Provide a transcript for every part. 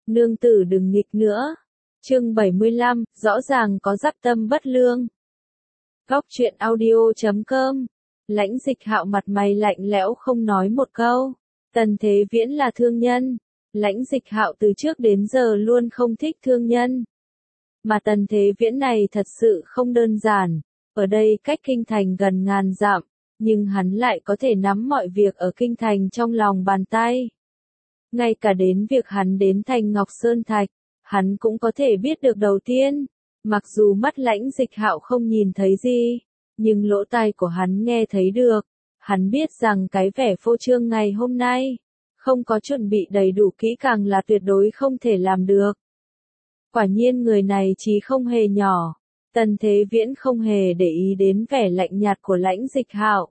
Nương tử đừng nghịch nữa. Chương 75, rõ ràng có dắp tâm bất lương. Góc truyện audio.com. Lãnh Dịch Hạo mặt mày lạnh lẽo không nói một câu. Tần Thế Viễn là thương nhân. Lãnh Dịch Hạo từ trước đến giờ luôn không thích thương nhân. Mà Tần Thế Viễn này thật sự không đơn giản. Ở đây cách kinh thành gần ngàn dặm, nhưng hắn lại có thể nắm mọi việc ở kinh thành trong lòng bàn tay. Ngay cả đến việc hắn đến thành Ngọc Sơn Thạch, hắn cũng có thể biết được đầu tiên. Mặc dù mắt Lãnh Dịch Hạo không nhìn thấy gì, nhưng lỗ tai của hắn nghe thấy được. Hắn biết rằng cái vẻ phô trương ngày hôm nay, không có chuẩn bị đầy đủ kỹ càng là tuyệt đối không thể làm được. Quả nhiên người này trí không hề nhỏ. Tần Thế Viễn không hề để ý đến vẻ lạnh nhạt của Lãnh Dịch Hạo.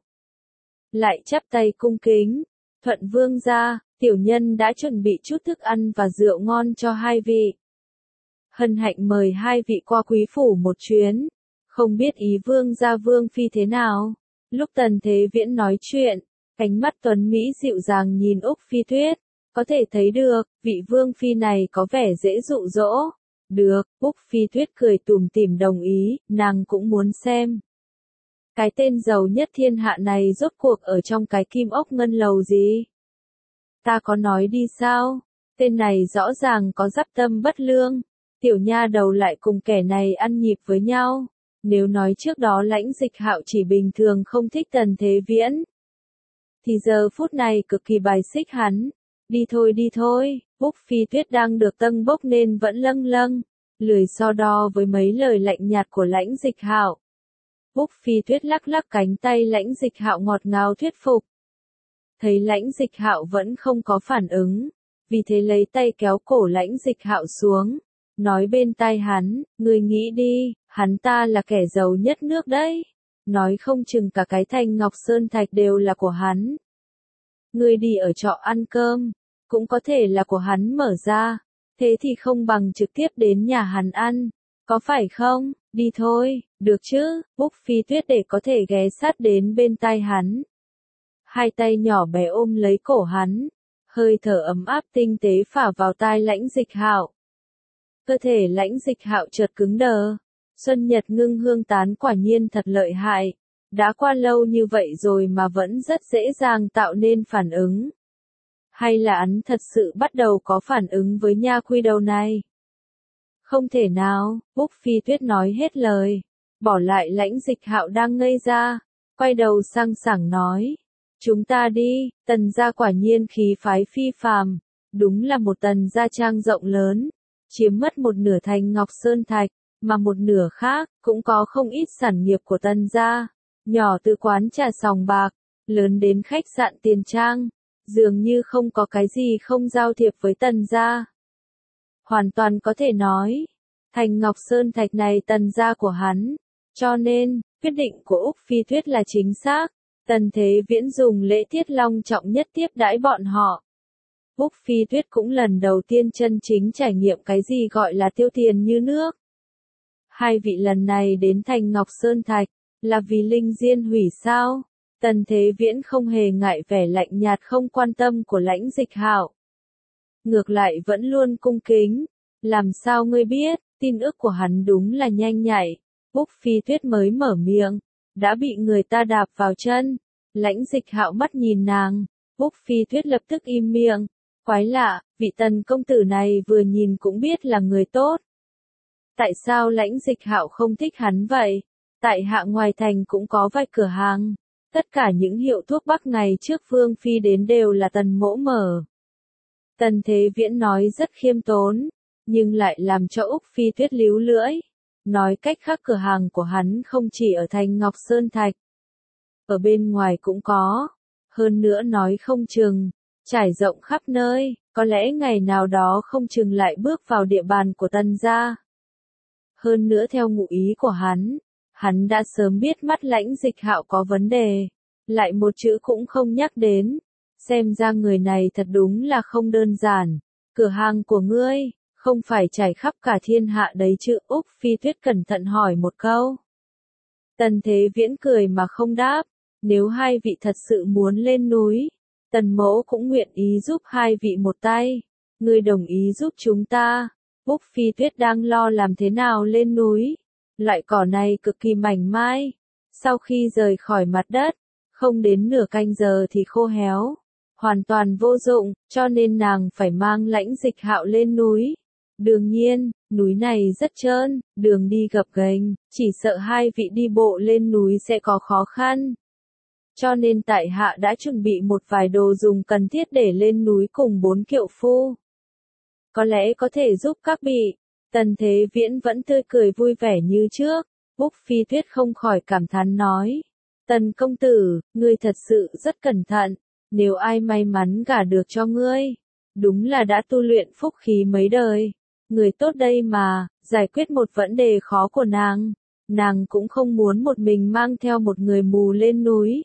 Lại chắp tay cung kính, Thuận vương gia, tiểu nhân đã chuẩn bị chút thức ăn và rượu ngon cho hai vị. Hân hạnh mời hai vị qua quý phủ một chuyến, không biết ý vương gia vương phi thế nào. Lúc Tần Thế Viễn nói chuyện, ánh mắt tuấn Mỹ dịu dàng nhìn Úc Phi Tuyết, có thể thấy được, vị vương phi này có vẻ dễ dụ dỗ. Được, Úc Phi Tuyết cười tủm tỉm đồng ý, nàng cũng muốn xem. Cái tên giàu nhất thiên hạ này rốt cuộc ở trong cái Kim Ốc Ngân Lầu gì? Ta có nói đi sao? Tên này rõ ràng có dắp tâm bất lương. Tiểu nha đầu lại cùng kẻ này ăn nhịp với nhau. Nếu nói trước đó Lãnh Dịch Hạo chỉ bình thường không thích Tần Thế Viễn, thì giờ phút này cực kỳ bài xích hắn. Đi thôi, Úc Phi Tuyết đang được tâng bốc nên vẫn lâng lâng, lười so đo với mấy lời lạnh nhạt của Lãnh Dịch Hạo. Úc Phi Tuyết lắc lắc cánh tay Lãnh Dịch Hạo ngọt ngào thuyết phục. Thấy Lãnh Dịch Hạo vẫn không có phản ứng, vì thế lấy tay kéo cổ Lãnh Dịch Hạo xuống, nói bên tai hắn, ngươi nghĩ đi, hắn ta là kẻ giàu nhất nước đấy, nói không chừng cả cái thành Ngọc Sơn Thạch đều là của hắn. Ngươi đi ở trọ ăn cơm, cũng có thể là của hắn mở ra, thế thì không bằng trực tiếp đến nhà hắn ăn, có phải không? Đi thôi, được chứ? Úc Phi Tuyết để có thể ghé sát đến bên tai hắn. Hai tay nhỏ bé ôm lấy cổ hắn, hơi thở ấm áp tinh tế phả vào tai Lãnh Dịch Hạo. Cơ thể Lãnh Dịch Hạo chợt cứng đờ. Xuân Nhật ngưng hương tán quả nhiên thật lợi hại. Đã qua lâu như vậy rồi mà vẫn rất dễ dàng tạo nên phản ứng. Hay là hắn thật sự bắt đầu có phản ứng với nha quy đầu này? Không thể nào, Úc Phi Tuyết nói hết lời. Bỏ lại Lãnh Dịch Hạo đang ngây ra. Quay đầu sang sảng nói. Chúng ta đi, Tần gia quả nhiên khí phái phi phàm. Đúng là một Tần gia trang rộng lớn. Chiếm mất một nửa thành Ngọc Sơn Thạch, mà một nửa khác, cũng có không ít sản nghiệp của Tần gia. Nhỏ từ quán trà sòng bạc, lớn đến khách sạn tiền trang. Dường như không có cái gì không giao thiệp với Tần gia. Hoàn toàn có thể nói, thành Ngọc Sơn Thạch này Tần gia của hắn. Cho nên, quyết định của Úc Phi Tuyết là chính xác. Tần Thế Viễn dùng lễ tiết long trọng nhất tiếp đãi bọn họ. Úc Phi Tuyết cũng lần đầu tiên chân chính trải nghiệm cái gì gọi là tiêu tiền như nước. Hai vị lần này đến thành Ngọc Sơn Thạch, là vì Linh Diên hủy sao? Tần Thế Viễn không hề ngại vẻ lạnh nhạt không quan tâm của Lãnh Dịch Hạo. Ngược lại vẫn luôn cung kính. Làm sao ngươi biết, tin ức của hắn đúng là nhanh nhạy. Úc Phi Tuyết mới mở miệng, đã bị người ta đạp vào chân. Lãnh Dịch Hạo mắt nhìn nàng, Úc Phi Tuyết lập tức im miệng. Quái lạ, vị Tần công tử này vừa nhìn cũng biết là người tốt. Tại sao Lãnh Dịch Hạo không thích hắn vậy? Tại hạ ngoài thành cũng có vài cửa hàng. Tất cả những hiệu thuốc bắc ngày trước Vương Phi đến đều là Tần mỗ mở. Tần Thế Viễn nói rất khiêm tốn, nhưng lại làm cho Úc Phi Tuyết líu lưỡi. Nói cách khác cửa hàng của hắn không chỉ ở thành Ngọc Sơn Thạch. Ở bên ngoài cũng có. Hơn nữa nói không chừng, trải rộng khắp nơi, có lẽ ngày nào đó không chừng lại bước vào địa bàn của Tần gia. Hơn nữa theo ngụ ý của hắn đã sớm biết mắt Lãnh Dịch Hạo có vấn đề, lại một chữ cũng không nhắc đến. Xem ra người này thật đúng là không đơn giản. Cửa hàng của ngươi, không phải trải khắp cả thiên hạ đấy chứ? Úc Phi Tuyết cẩn thận hỏi một câu. Tần Thế Viễn cười mà không đáp. Nếu hai vị thật sự muốn lên núi, Tần mỗ cũng nguyện ý giúp hai vị một tay. ngươi đồng ý giúp chúng ta. Úc Phi Tuyết đang lo làm thế nào lên núi. Loại cỏ này cực kỳ mảnh mai. Sau khi rời khỏi mặt đất, không đến nửa canh giờ thì khô héo. Hoàn toàn vô dụng, cho nên nàng phải mang Lãnh Dịch Hạo lên núi. Đương nhiên, núi này rất trơn, đường đi gập ghềnh, chỉ sợ hai vị đi bộ lên núi sẽ có khó khăn. Cho nên tại hạ đã chuẩn bị một vài đồ dùng cần thiết để lên núi cùng 4 kiệu phu. Có lẽ có thể giúp các vị. Tần Thế Viễn vẫn tươi cười vui vẻ như trước. Úc Phi Tuyết không khỏi cảm thán nói. Tần công tử, ngươi thật sự rất cẩn thận. Nếu ai may mắn gả được cho ngươi, đúng là đã tu luyện phúc khí mấy đời. Người tốt đây mà, giải quyết một vấn đề khó của nàng. Nàng cũng không muốn một mình mang theo một người mù lên núi.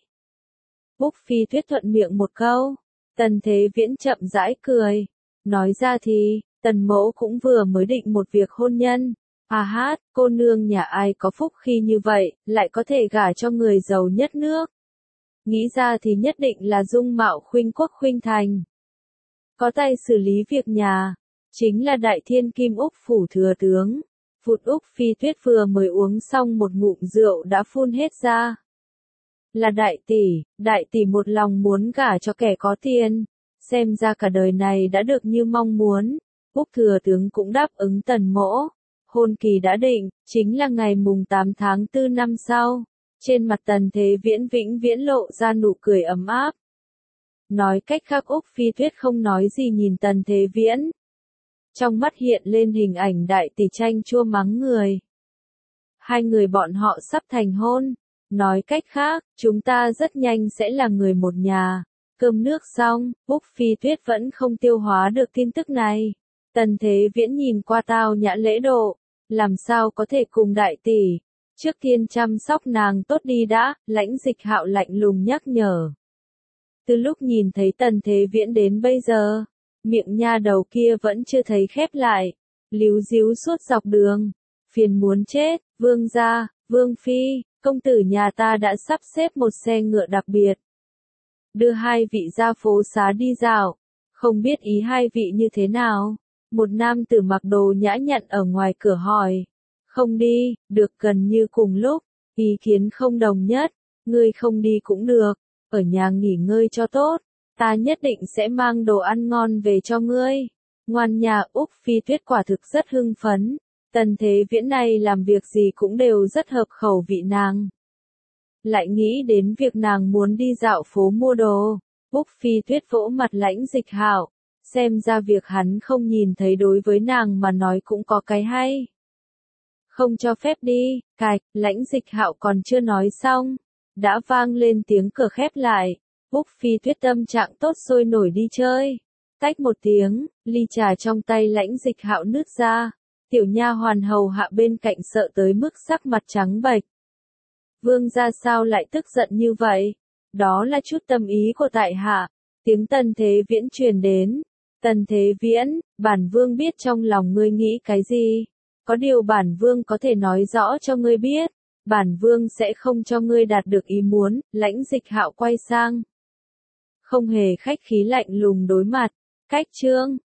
Úc Phi Tuyết thuận miệng một câu. Tần Thế Viễn chậm rãi cười. Nói ra thì, Tần mẫu cũng vừa mới định một việc hôn nhân. À hát, cô nương nhà ai có phúc khi như vậy, lại có thể gả cho người giàu nhất nước. Nghĩ ra thì nhất định là dung mạo khuynh quốc khuynh thành. Có tay xử lý việc nhà. Chính là Đại Thiên Kim Úc phủ thừa tướng. Phụt Úc Phi Tuyết vừa mới uống xong một ngụm rượu đã phun hết ra. Là đại tỷ một lòng muốn gả cho kẻ có tiền. Xem ra cả đời này đã được như mong muốn. Úc thừa tướng cũng đáp ứng Tần mỗ. Hôn kỳ đã định, chính là ngày mùng 8 tháng 4 năm sau. Trên mặt Tần Thế Viễn vĩnh viễn lộ ra nụ cười ấm áp. Nói cách khác Úc Phi Tuyết không nói gì nhìn Tần Thế Viễn. Trong mắt hiện lên hình ảnh đại tỷ chanh chua mắng người. Hai người bọn họ sắp thành hôn. Nói cách khác, chúng ta rất nhanh sẽ là người một nhà. Cơm nước xong, Úc Phi Tuyết vẫn không tiêu hóa được tin tức này. Tần Thế Viễn nhìn qua tao nhã lễ độ. Làm sao có thể cùng đại tỷ. Trước tiên chăm sóc nàng tốt đi đã, Lãnh Dịch Hạo lạnh lùng nhắc nhở. Từ lúc nhìn thấy Tần Thế Viễn đến bây giờ, miệng nha đầu kia vẫn chưa thấy khép lại. Líu díu suốt dọc đường. Phiền muốn chết, vương gia, vương phi, công tử nhà ta đã sắp xếp một xe ngựa đặc biệt. Đưa hai vị ra phố xá đi dạo. Không biết ý hai vị như thế nào? Một nam tử mặc đồ nhã nhặn ở ngoài cửa hỏi. Không đi, được gần như cùng lúc. Ý kiến không đồng nhất. Ngươi không đi cũng được. Ở nhà nghỉ ngơi cho tốt. Ta nhất định sẽ mang đồ ăn ngon về cho ngươi. Ngoan nhà Úc Phi Tuyết quả thực rất hưng phấn. Tần Thế Viễn này làm việc gì cũng đều rất hợp khẩu vị nàng. Lại nghĩ đến việc nàng muốn đi dạo phố mua đồ. Úc Phi Tuyết vỗ mặt Lãnh Dịch Hạo. Xem ra việc hắn không nhìn thấy đối với nàng mà nói cũng có cái hay. Không cho phép đi, cạch, Lãnh Dịch Hạo còn chưa nói xong. Đã vang lên tiếng cửa khép lại. Úc Phi Tuyết tâm trạng tốt sôi nổi đi chơi. Tách một tiếng, ly trà trong tay Lãnh Dịch Hạo nứt ra. Tiểu nha hoàn hầu hạ bên cạnh sợ tới mức sắc mặt trắng bệch. Vương gia sao lại tức giận như vậy? Đó là chút tâm ý của tại hạ. Tiếng Tần Thế Viễn truyền đến. Tần Thế Viễn, bản vương biết trong lòng ngươi nghĩ cái gì. Có điều bản vương có thể nói rõ cho ngươi biết. Bản vương sẽ không cho ngươi đạt được ý muốn. Lãnh Dịch Hạo quay sang. Không hề khách khí lạnh lùng đối mặt. Cách chương